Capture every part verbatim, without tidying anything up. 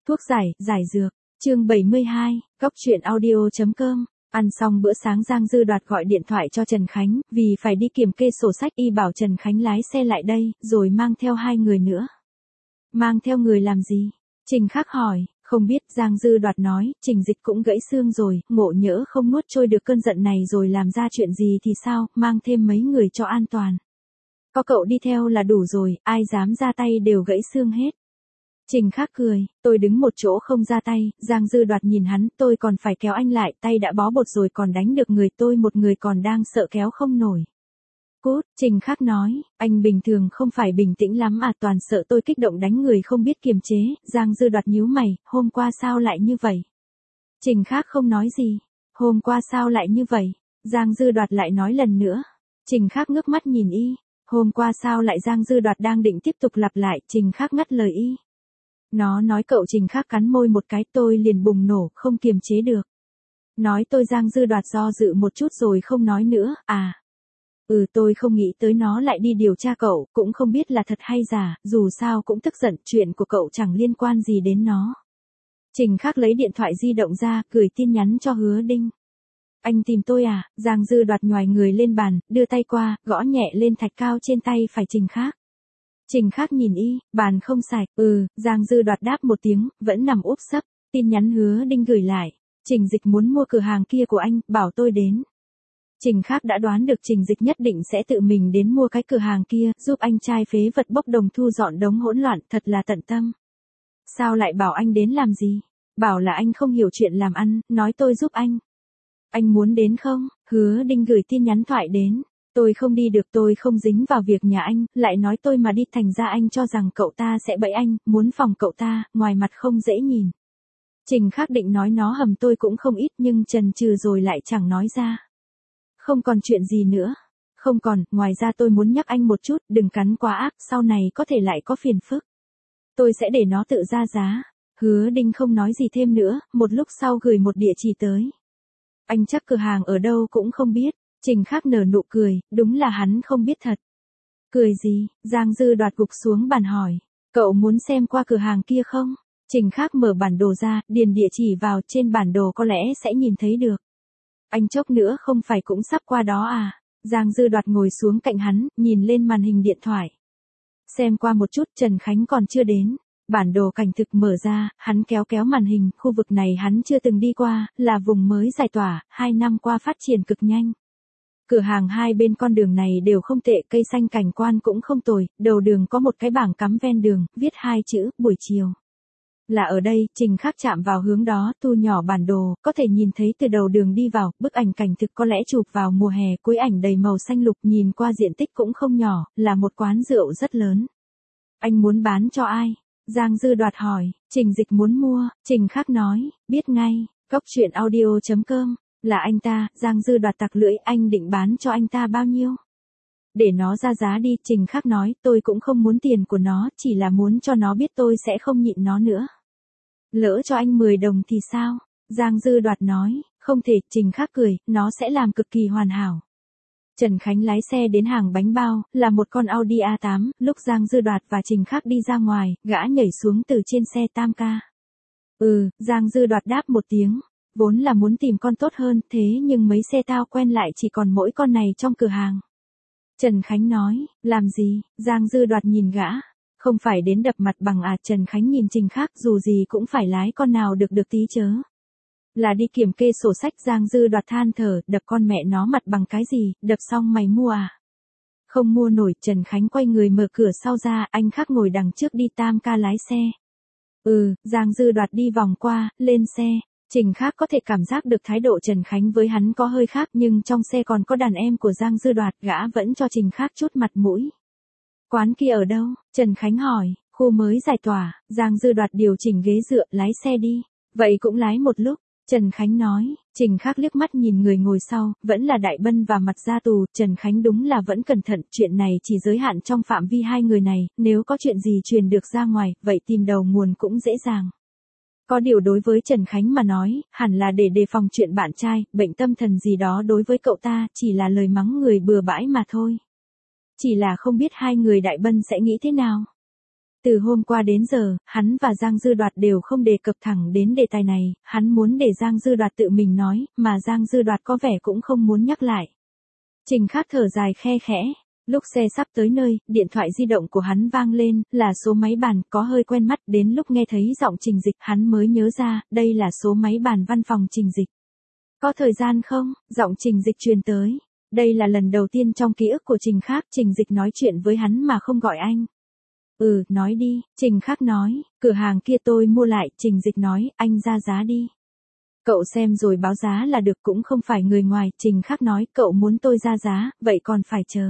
Thuốc giải, giải dược. Chương bảy mươi hai, Góc truyện audio chấm com. Ăn xong bữa sáng Giang Dư Đoạt gọi điện thoại cho Trần Khánh, vì phải đi kiểm kê sổ sách y bảo Trần Khánh lái xe lại đây, rồi mang theo hai người nữa. Mang theo người làm gì? Trình Khắc hỏi. Không biết, Giang Dư Đoạt nói, Trình Dịch cũng gãy xương rồi, ngộ nhỡ không nuốt trôi được cơn giận này rồi làm ra chuyện gì thì sao, mang thêm mấy người cho an toàn. Có cậu đi theo là đủ rồi, ai dám ra tay đều gãy xương hết. Trình Khắc cười, tôi đứng một chỗ không ra tay, Giang Dư Đoạt nhìn hắn, tôi còn phải kéo anh lại, tay đã bó bột rồi còn đánh được người, tôi một người còn đang sợ kéo không nổi. Cút, Trình Khắc nói, anh bình thường không phải bình tĩnh lắm à, toàn sợ tôi kích động đánh người không biết kiềm chế. Giang Dư Đoạt nhíu mày, hôm qua sao lại như vậy? Trình Khắc không nói gì. Hôm qua sao lại như vậy? Giang Dư Đoạt lại nói lần nữa. Trình Khắc ngước mắt nhìn y. Hôm qua sao lại? Giang Dư Đoạt đang định tiếp tục lặp lại, Trình Khắc ngắt lời y. Nó nói cậu. Trình Khắc cắn môi một cái, tôi liền bùng nổ, không kiềm chế được. Nói tôi. Giang Dư Đoạt do dự một chút rồi không nói nữa. À. Ừ, tôi không nghĩ tới nó lại đi điều tra cậu, cũng không biết là thật hay giả, dù sao cũng tức giận, chuyện của cậu chẳng liên quan gì đến nó. Trình Khắc lấy điện thoại di động ra, gửi tin nhắn cho Hứa Đinh. Anh tìm tôi à? Giang Dư Đoạt nhoài người lên bàn, đưa tay qua, gõ nhẹ lên thạch cao trên tay phải Trình Khắc. Trình Khắc nhìn y, bàn không sạch. Ừ, Giang Dư Đoạt đáp một tiếng, vẫn nằm úp sấp. Tin nhắn Hứa Đinh gửi lại. Trình Dịch muốn mua cửa hàng kia của anh, bảo tôi đến. Trình Khắc đã đoán được Trình Dịch nhất định sẽ tự mình đến mua cái cửa hàng kia, giúp anh trai phế vật bốc đồng thu dọn đống hỗn loạn, thật là tận tâm. Sao lại bảo anh đến làm gì? Bảo là anh không hiểu chuyện làm ăn, nói tôi giúp anh. Anh muốn đến không? Hứa Đinh gửi tin nhắn thoại đến. Tôi không đi được, tôi không dính vào việc nhà anh, lại nói tôi mà đi thành ra anh cho rằng cậu ta sẽ bẫy anh, muốn phòng cậu ta, ngoài mặt không dễ nhìn. Trình Khắc định nói nó hầm tôi cũng không ít nhưng chần chừ rồi lại chẳng nói ra. Không còn chuyện gì nữa. Không còn, ngoài ra tôi muốn nhắc anh một chút, đừng cắn quá ác, sau này có thể lại có phiền phức. Tôi sẽ để nó tự ra giá. Hứa Đinh không nói gì thêm nữa, một lúc sau gửi một địa chỉ tới. Anh chắc cửa hàng ở đâu cũng không biết. Trình Khắc nở nụ cười, đúng là hắn không biết thật. Cười gì? Giang Dư Đoạt gục xuống bàn hỏi. Cậu muốn xem qua cửa hàng kia không? Trình Khắc mở bản đồ ra, điền địa chỉ vào, trên bản đồ có lẽ sẽ nhìn thấy được. Anh chốc nữa không phải cũng sắp qua đó à? Giang Dư Đoạt ngồi xuống cạnh hắn, nhìn lên màn hình điện thoại. Xem qua một chút, Trần Khánh còn chưa đến. Bản đồ cảnh thực mở ra, hắn kéo kéo màn hình, khu vực này hắn chưa từng đi qua, là vùng mới giải tỏa, hai năm qua phát triển cực nhanh. Cửa hàng hai bên con đường này đều không tệ, cây xanh cảnh quan cũng không tồi, đầu đường có một cái bảng cắm ven đường, viết hai chữ, buổi chiều. Là ở đây, Trình Khắc chạm vào hướng đó, thu nhỏ bản đồ, có thể nhìn thấy từ đầu đường đi vào, bức ảnh cảnh thực có lẽ chụp vào mùa hè, cuối ảnh đầy màu xanh lục, nhìn qua diện tích cũng không nhỏ, là một quán rượu rất lớn. Anh muốn bán cho ai? Giang Dư Đoạt hỏi. Trình Dịch muốn mua. Trình Khắc nói, biết ngay. Góc truyện audio chấm com. Là anh ta. Giang Dư Đoạt tặc lưỡi, anh định bán cho anh ta bao nhiêu? Để nó ra giá đi. Trình Khắc nói, tôi cũng không muốn tiền của nó, chỉ là muốn cho nó biết tôi sẽ không nhịn nó nữa. Lỡ cho anh mười đồng thì sao? Giang Dư Đoạt nói, không thể. Trình Khắc cười, nó sẽ làm cực kỳ hoàn hảo. Trần Khánh lái xe đến hàng bánh bao, là một con Audi A tám, lúc Giang Dư Đoạt và Trình Khắc đi ra ngoài, gã nhảy xuống từ trên xe tam ca. Ừ, Giang Dư Đoạt đáp một tiếng, vốn là muốn tìm con tốt hơn, thế nhưng mấy xe tao quen lại chỉ còn mỗi con này trong cửa hàng. Trần Khánh nói, làm gì? Giang Dư Đoạt nhìn gã, không phải đến đập mặt bằng à? Trần Khánh nhìn Trình Khắc, dù gì cũng phải lái con nào được được tí chớ. Là đi kiểm kê sổ sách. Giang Dư Đoạt than thở, đập con mẹ nó mặt bằng cái gì, đập xong mày mua à? Không mua nổi. Trần Khánh quay người mở cửa sau ra, anh Khắc ngồi đằng trước đi, tam ca lái xe. Ừ, Giang Dư Đoạt đi vòng qua, lên xe. Trình Khắc có thể cảm giác được thái độ Trần Khánh với hắn có hơi khác, nhưng trong xe còn có đàn em của Giang Dư Đoạt, gã vẫn cho Trình Khắc chút mặt mũi. Quán kia ở đâu? Trần Khánh hỏi. Khu mới giải tỏa. Giang Dư Đoạt điều chỉnh ghế dựa, lái xe đi. Vậy cũng lái một lúc. Trần Khánh nói. Trình Khắc liếc mắt nhìn người ngồi sau, vẫn là Đại Bân và mặt ra tù. Trần Khánh đúng là vẫn cẩn thận, chuyện này chỉ giới hạn trong phạm vi hai người này, nếu có chuyện gì truyền được ra ngoài, vậy tìm đầu nguồn cũng dễ dàng. Có điều đối với Trần Khánh mà nói, hẳn là để đề phòng chuyện bạn trai, bệnh tâm thần gì đó đối với cậu ta, chỉ là lời mắng người bừa bãi mà thôi. Chỉ là không biết hai người Đại Bân sẽ nghĩ thế nào. Từ hôm qua đến giờ, hắn và Giang Dư Đoạt đều không đề cập thẳng đến đề tài này, hắn muốn để Giang Dư Đoạt tự mình nói, mà Giang Dư Đoạt có vẻ cũng không muốn nhắc lại. Trình Khắc thở dài khe khẽ, lúc xe sắp tới nơi, điện thoại di động của hắn vang lên, là số máy bàn, có hơi quen mắt, đến lúc nghe thấy giọng Trình Dịch, hắn mới nhớ ra, đây là số máy bàn văn phòng Trình Dịch. Có thời gian không? Giọng Trình Dịch truyền tới. Đây là lần đầu tiên trong ký ức của Trình Khắc, Trình Dịch nói chuyện với hắn mà không gọi anh. Ừ, nói đi, Trình Khắc nói, cửa hàng kia tôi mua lại, Trình Dịch nói, anh ra giá đi. Cậu xem rồi báo giá là được, cũng không phải người ngoài, Trình Khắc nói, cậu muốn tôi ra giá, vậy còn phải chờ.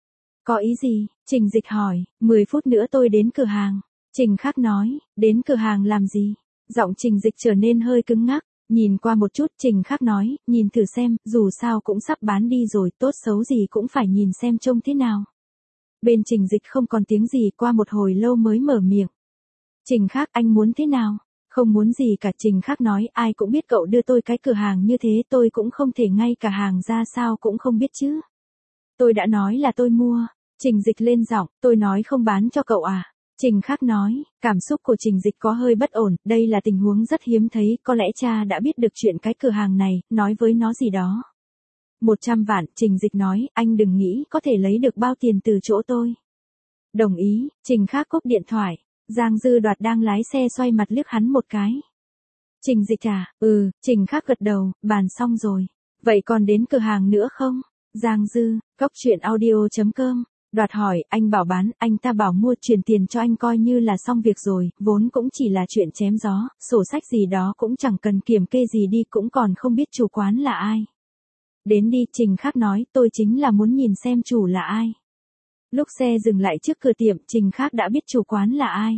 Có ý gì? Trình Dịch hỏi, mười phút nữa tôi đến cửa hàng. Trình Khắc nói, đến cửa hàng làm gì? Giọng Trình Dịch trở nên hơi cứng ngắc, nhìn qua một chút, Trình Khắc nói, nhìn thử xem, dù sao cũng sắp bán đi rồi, tốt xấu gì cũng phải nhìn xem trông thế nào. Bên Trình Dịch không còn tiếng gì, qua một hồi lâu mới mở miệng. Trình Khắc, anh muốn thế nào? Không muốn gì cả, Trình Khắc nói, ai cũng biết cậu đưa tôi cái cửa hàng như thế, tôi cũng không thể ngay cả hàng ra sao cũng không biết chứ. Tôi đã nói là tôi mua. Trình Dịch lên giọng, tôi nói không bán cho cậu à? Trình Khắc nói, cảm xúc của Trình Dịch có hơi bất ổn, đây là tình huống rất hiếm thấy, có lẽ cha đã biết được chuyện cái cửa hàng này, nói với nó gì đó. Một trăm vạn, Trình Dịch nói, anh đừng nghĩ có thể lấy được bao tiền từ chỗ tôi. Đồng ý, Trình Khắc cúp điện thoại, Giang Dư Đoạt đang lái xe xoay mặt liếc hắn một cái. Trình Dịch à, ừ, Trình Khắc gật đầu, bàn xong rồi. Vậy còn đến cửa hàng nữa không? Giang Dư, cốc truyện audio chấm com. Đoạt hỏi, anh bảo bán, anh ta bảo mua, chuyển tiền cho anh coi như là xong việc rồi, vốn cũng chỉ là chuyện chém gió, sổ sách gì đó cũng chẳng cần kiểm kê gì đi, cũng còn không biết chủ quán là ai. Đến đi, Trình Khắc nói, tôi chính là muốn nhìn xem chủ là ai. Lúc xe dừng lại trước cửa tiệm, Trình Khắc đã biết chủ quán là ai.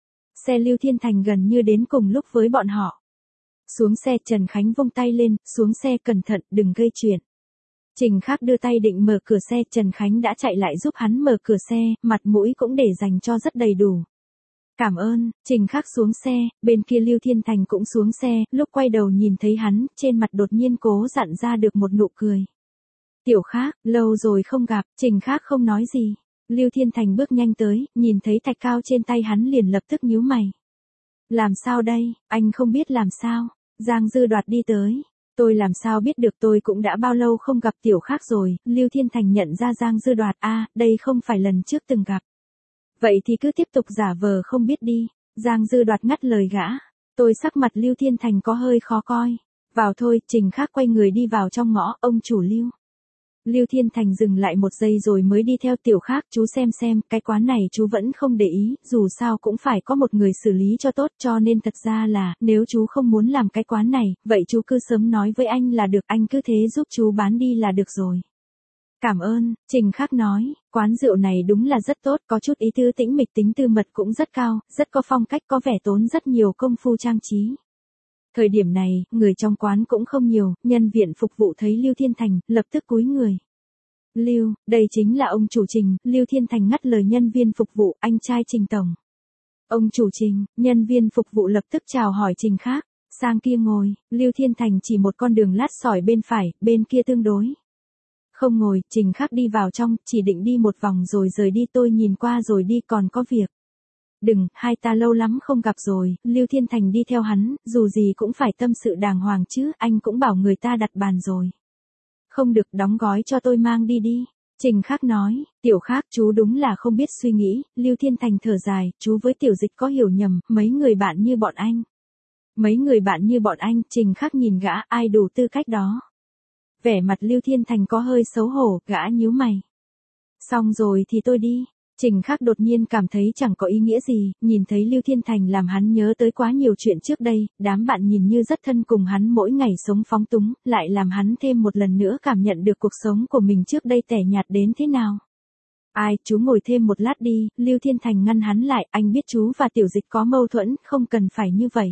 Xe Lưu Thiên Thành gần như đến cùng lúc với bọn họ. Xuống xe, Trần Khánh vung tay lên, xuống xe cẩn thận, đừng gây chuyện. Trình Khắc đưa tay định mở cửa xe, Trần Khánh đã chạy lại giúp hắn mở cửa xe, mặt mũi cũng để dành cho rất đầy đủ. Cảm ơn, Trình Khắc xuống xe, bên kia Lưu Thiên Thành cũng xuống xe, lúc quay đầu nhìn thấy hắn, trên mặt đột nhiên cố dặn ra được một nụ cười. Tiểu Khắc, lâu rồi không gặp, Trình Khắc không nói gì. Lưu Thiên Thành bước nhanh tới, nhìn thấy thạch cao trên tay hắn liền lập tức nhíu mày. Làm sao đây, anh không biết làm sao, Giang Dư Đoạt đi tới. Tôi làm sao biết được, tôi cũng đã bao lâu không gặp Tiểu Khắc rồi, Lưu Thiên Thành nhận ra Giang Dư Đoạt, a, à, đây không phải lần trước từng gặp. Vậy thì cứ tiếp tục giả vờ không biết đi, Giang Dư Đoạt ngắt lời gã. Tôi sắc mặt Lưu Thiên Thành có hơi khó coi. Vào thôi, Trình Khắc quay người đi vào trong ngõ, ông chủ Lưu. Lưu Thiên Thành dừng lại một giây rồi mới đi theo Tiểu Khắc, chú xem xem, cái quán này chú vẫn không để ý, dù sao cũng phải có một người xử lý cho tốt, cho nên thật ra là, nếu chú không muốn làm cái quán này, vậy chú cứ sớm nói với anh là được, anh cứ thế giúp chú bán đi là được rồi. Cảm ơn, Trình Khắc nói, quán rượu này đúng là rất tốt, có chút ý tứ tĩnh mịch, tính tư mật cũng rất cao, rất có phong cách, có vẻ tốn rất nhiều công phu trang trí. Thời điểm này, người trong quán cũng không nhiều, nhân viên phục vụ thấy Lưu Thiên Thành, lập tức cúi người. Lưu, đây chính là ông chủ Trình, Lưu Thiên Thành ngắt lời nhân viên phục vụ, anh trai Trình tổng. Ông chủ Trình, nhân viên phục vụ lập tức chào hỏi Trình Khắc, sang kia ngồi, Lưu Thiên Thành chỉ một con đường lát sỏi bên phải, bên kia tương đối. Không ngồi, Trình Khắc đi vào trong, chỉ định đi một vòng rồi rời đi, tôi nhìn qua rồi đi, còn có việc. Đừng, hai ta lâu lắm không gặp rồi, Lưu Thiên Thành đi theo hắn, dù gì cũng phải tâm sự đàng hoàng chứ, anh cũng bảo người ta đặt bàn rồi. Không được, đóng gói cho tôi mang đi đi. Trình Khắc nói, Tiểu Khắc, chú đúng là không biết suy nghĩ, Lưu Thiên Thành thở dài, chú với Tiểu Dịch có hiểu nhầm, mấy người bạn như bọn anh. Mấy người bạn như bọn anh, Trình Khắc nhìn gã, ai đủ tư cách đó. Vẻ mặt Lưu Thiên Thành có hơi xấu hổ, gã nhíu mày. Xong rồi thì tôi đi. Trình Khắc đột nhiên cảm thấy chẳng có ý nghĩa gì, nhìn thấy Lưu Thiên Thành làm hắn nhớ tới quá nhiều chuyện trước đây, đám bạn nhìn như rất thân cùng hắn mỗi ngày sống phóng túng, lại làm hắn thêm một lần nữa cảm nhận được cuộc sống của mình trước đây tẻ nhạt đến thế nào. Ai, chú ngồi thêm một lát đi, Lưu Thiên Thành ngăn hắn lại, anh biết chú và Tiểu Dịch có mâu thuẫn, không cần phải như vậy.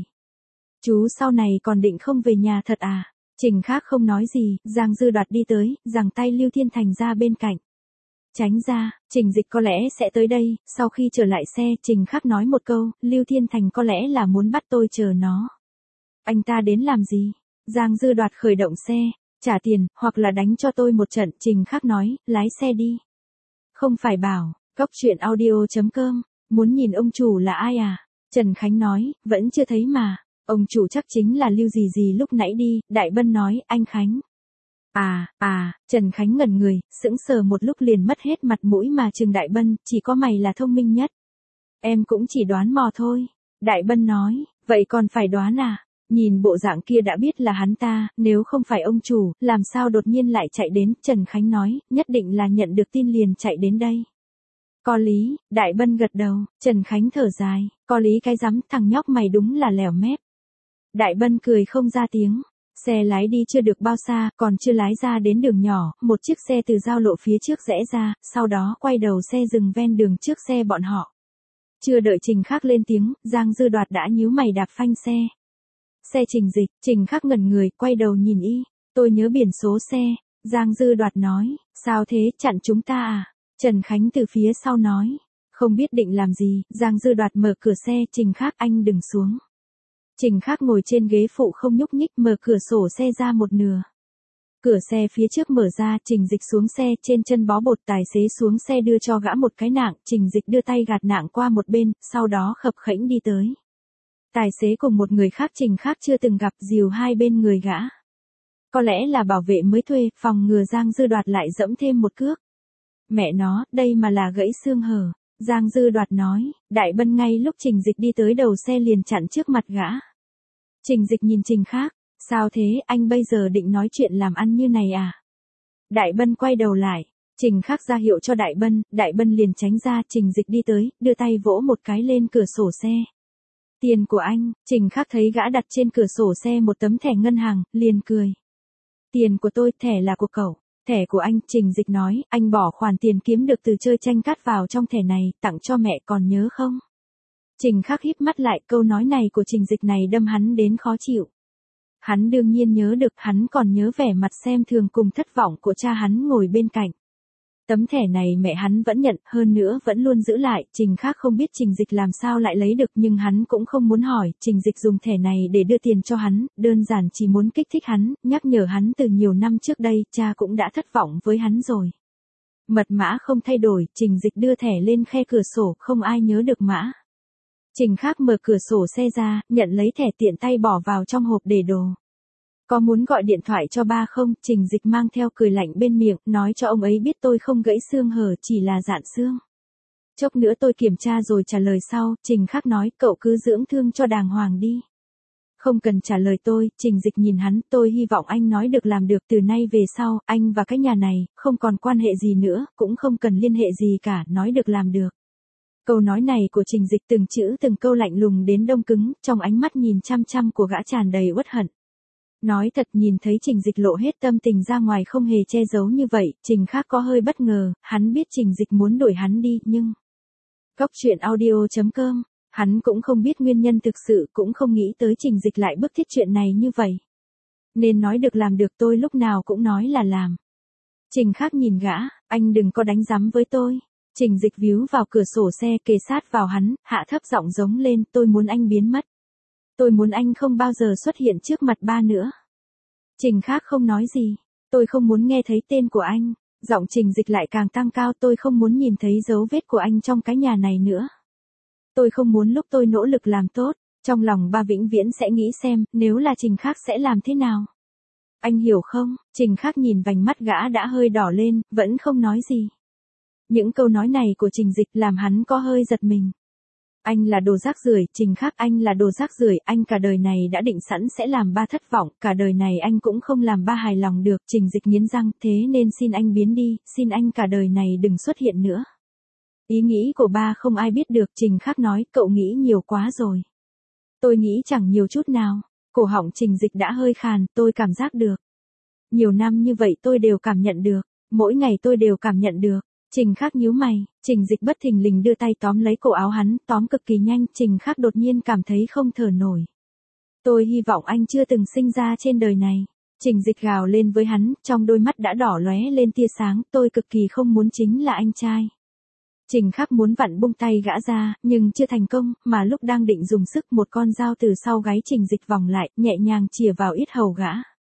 Chú sau này còn định không về nhà thật à? Trình Khắc không nói gì, Giang Dư Đoạt đi tới, giằng tay Lưu Thiên Thành ra bên cạnh. Tránh ra, Trình Dịch có lẽ sẽ tới đây, sau khi trở lại xe, Trình Khắc nói một câu, Lưu Thiên Thành có lẽ là muốn bắt tôi chờ nó. Anh ta đến làm gì? Giang Dư Đoạt khởi động xe, trả tiền, hoặc là đánh cho tôi một trận, Trình Khắc nói, lái xe đi. Không phải bảo, cốc truyện audio chấm com Muốn nhìn ông chủ là ai à? Trần Khánh nói, vẫn chưa thấy mà. Ông chủ chắc chính là Lưu gì gì lúc nãy đi, Đại Bân nói, anh Khánh. À, à, Trần Khánh ngẩn người, sững sờ một lúc liền mất hết mặt mũi mà trừng Đại Bân, chỉ có mày là thông minh nhất. Em cũng chỉ đoán mò thôi. Đại Bân nói, vậy còn phải đoán à? Nhìn bộ dạng kia đã biết là hắn ta, nếu không phải ông chủ, làm sao đột nhiên lại chạy đến, Trần Khánh nói, nhất định là nhận được tin liền chạy đến đây. Có lý, Đại Bân gật đầu, Trần Khánh thở dài, có lý cái rắm, thằng nhóc mày đúng là lẻo mép. Đại Bân cười không ra tiếng, xe lái đi chưa được bao xa, còn chưa lái ra đến đường nhỏ, một chiếc xe từ giao lộ phía trước rẽ ra, sau đó quay đầu xe dừng ven đường trước xe bọn họ. Chưa đợi Trình Khắc lên tiếng, Giang Dư Đoạt đã nhíu mày đạp phanh xe. Xe Trình Dịch, Trình Khắc ngẩn người, quay đầu nhìn y, tôi nhớ biển số xe, Giang Dư Đoạt nói, sao thế, chặn chúng ta à? Trần Khánh từ phía sau nói, không biết định làm gì, Giang Dư Đoạt mở cửa xe, Trình Khắc anh đừng xuống. Trình Khắc ngồi trên ghế phụ không nhúc nhích, mở cửa sổ xe ra một nửa. Cửa xe phía trước mở ra, Trình Dịch xuống xe, trên chân bó bột, tài xế xuống xe đưa cho gã một cái nạng, Trình Dịch đưa tay gạt nạng qua một bên, sau đó khập khễnh đi tới. Tài xế cùng một người khác Trình Khắc chưa từng gặp, dìu hai bên người gã. Có lẽ là bảo vệ mới thuê, phòng ngừa Giang Dư Đoạt lại dẫm thêm một cước. Mẹ nó, đây mà là gãy xương hở. Giang Dư Đoạt nói, Đại Bân ngay lúc Trình Dịch đi tới đầu xe liền chặn trước mặt gã. Trình Dịch nhìn Trình Khắc, sao thế, anh bây giờ định nói chuyện làm ăn như này à? Đại Bân quay đầu lại, Trình Khắc ra hiệu cho Đại Bân, Đại Bân liền tránh ra, Trình Dịch đi tới, đưa tay vỗ một cái lên cửa sổ xe. Tiền của anh, Trình Khắc thấy gã đặt trên cửa sổ xe một tấm thẻ ngân hàng, liền cười. Tiền của tôi, thẻ là của cậu. Thẻ của anh, Trình Dịch nói, anh bỏ khoản tiền kiếm được từ chơi tranh cát vào trong thẻ này, tặng cho mẹ còn nhớ không? Trình Khắc híp mắt lại, câu nói này của Trình Dịch này đâm hắn đến khó chịu. Hắn đương nhiên nhớ được, hắn còn nhớ vẻ mặt xem thường cùng thất vọng của cha hắn ngồi bên cạnh. Tấm thẻ này mẹ hắn vẫn nhận, hơn nữa vẫn luôn giữ lại, Trình Khắc không biết Trình Dịch làm sao lại lấy được nhưng hắn cũng không muốn hỏi, Trình Dịch dùng thẻ này để đưa tiền cho hắn, đơn giản chỉ muốn kích thích hắn, nhắc nhở hắn từ nhiều năm trước đây, cha cũng đã thất vọng với hắn rồi. Mật mã không thay đổi, Trình Dịch đưa thẻ lên khe cửa sổ, không ai nhớ được mã. Trình Khắc mở cửa sổ xe ra, nhận lấy thẻ tiện tay bỏ vào trong hộp để đồ. Có muốn gọi điện thoại cho ba không? Trình Dịch mang theo cười lạnh bên miệng, nói cho ông ấy biết tôi không gãy xương hở, chỉ là dạn xương. Chốc nữa tôi kiểm tra rồi trả lời sau, Trình Khắc nói, cậu cứ dưỡng thương cho đàng hoàng đi. Không cần trả lời tôi, Trình Dịch nhìn hắn, tôi hy vọng anh nói được làm được, từ nay về sau, anh và cái nhà này, không còn quan hệ gì nữa, cũng không cần liên hệ gì cả, nói được làm được. Câu nói này của Trình Dịch từng chữ từng câu lạnh lùng đến đông cứng, trong ánh mắt nhìn chăm chăm của gã tràn đầy uất hận. Nói thật, nhìn thấy Trình Dịch lộ hết tâm tình ra ngoài không hề che giấu như vậy, Trình Khắc có hơi bất ngờ, hắn biết Trình Dịch muốn đuổi hắn đi, nhưng... Góc truyện audio chấm com, hắn cũng không biết nguyên nhân thực sự, cũng không nghĩ tới Trình Dịch lại bức thiết chuyện này như vậy. Nên nói được làm được, tôi lúc nào cũng nói là làm. Trình Khắc nhìn gã, anh đừng có đánh giám với tôi. Trình Dịch víu vào cửa sổ xe kề sát vào hắn, hạ thấp giọng giống lên, tôi muốn anh biến mất. Tôi muốn anh không bao giờ xuất hiện trước mặt ba nữa. Trình Khắc không nói gì. Tôi không muốn nghe thấy tên của anh. Giọng Trình Dịch lại càng tăng cao, tôi không muốn nhìn thấy dấu vết của anh trong cái nhà này nữa. Tôi không muốn lúc tôi nỗ lực làm tốt, trong lòng ba vĩnh viễn sẽ nghĩ xem, nếu là Trình Khắc sẽ làm thế nào. Anh hiểu không? Trình Khắc nhìn vành mắt gã đã hơi đỏ lên, vẫn không nói gì. Những câu nói này của Trình Dịch làm hắn có hơi giật mình. Anh là đồ rác rưởi, Trình Khắc, anh là đồ rác rưởi, anh cả đời này đã định sẵn sẽ làm ba thất vọng, cả đời này anh cũng không làm ba hài lòng được, Trình Dịch nghiến răng, thế nên xin anh biến đi, xin anh cả đời này đừng xuất hiện nữa. Ý nghĩ của ba không ai biết được, Trình Khắc nói, cậu nghĩ nhiều quá rồi. Tôi nghĩ chẳng nhiều chút nào, cổ họng Trình Dịch đã hơi khàn, tôi cảm giác được. Nhiều năm như vậy tôi đều cảm nhận được, mỗi ngày tôi đều cảm nhận được. Trình Khắc nhíu mày, Trình Dịch bất thình lình đưa tay tóm lấy cổ áo hắn, tóm cực kỳ nhanh, Trình Khắc đột nhiên cảm thấy không thở nổi. Tôi hy vọng anh chưa từng sinh ra trên đời này. Trình Dịch gào lên với hắn, trong đôi mắt đã đỏ lóe lên tia sáng, tôi cực kỳ không muốn chính là anh trai. Trình Khắc muốn vặn bung tay gã ra, nhưng chưa thành công, mà lúc đang định dùng sức một con dao từ sau gáy Trình Dịch vòng lại, nhẹ nhàng chìa vào yết hầu gã.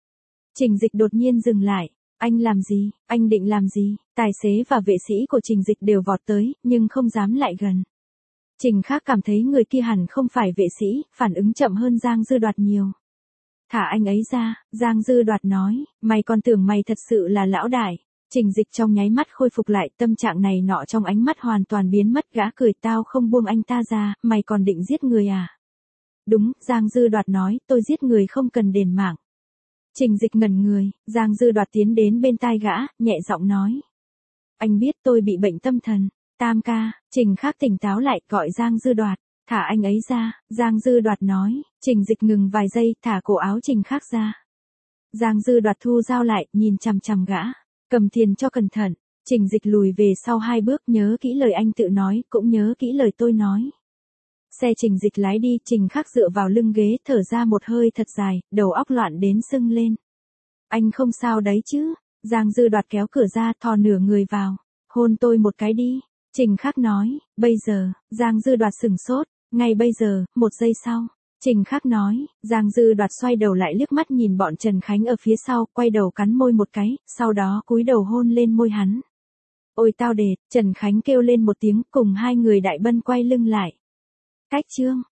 Trình Dịch đột nhiên dừng lại. Anh làm gì, anh định làm gì? Tài xế và vệ sĩ của Trình Dịch đều vọt tới, nhưng không dám lại gần. Trình Khác cảm thấy người kia hẳn không phải vệ sĩ, phản ứng chậm hơn Giang Dư Đoạt nhiều. Thả anh ấy ra, Giang Dư Đoạt nói, mày còn tưởng mày thật sự là lão đại. Trình Dịch trong nháy mắt khôi phục lại, tâm trạng này nọ trong ánh mắt hoàn toàn biến mất, gã cười, tao không buông anh ta ra, mày còn định giết người à? Đúng, Giang Dư Đoạt nói, tôi giết người không cần đền mạng. Trình Dịch ngẩn người, Giang Dư Đoạt tiến đến bên tai gã, nhẹ giọng nói. Anh biết tôi bị bệnh tâm thần. Tam ca, Trình Khác tỉnh táo lại, gọi Giang Dư Đoạt, thả anh ấy ra, Giang Dư Đoạt nói. Trình Dịch ngừng vài giây, thả cổ áo Trình Khác ra. Giang Dư Đoạt thu dao lại, nhìn chằm chằm gã, cầm tiền cho cẩn thận. Trình Dịch lùi về sau hai bước, nhớ kỹ lời anh tự nói, cũng nhớ kỹ lời tôi nói. Xe Trình Dịch lái đi, Trình Khác dựa vào lưng ghế, thở ra một hơi thật dài, đầu óc loạn đến sưng lên. Anh không sao đấy chứ? Giang Dư Đoạt kéo cửa ra, thò nửa người vào. Hôn tôi một cái đi. Trình Khác nói, bây giờ. Giang Dư Đoạt sửng sốt, ngay bây giờ, một giây sau. Trình Khác nói, Giang Dư Đoạt xoay đầu lại liếc mắt nhìn bọn Trần Khánh ở phía sau, quay đầu cắn môi một cái, sau đó cúi đầu hôn lên môi hắn. Ôi tao đệt, Trần Khánh kêu lên một tiếng, cùng hai người đại bân quay lưng lại. Cách chương.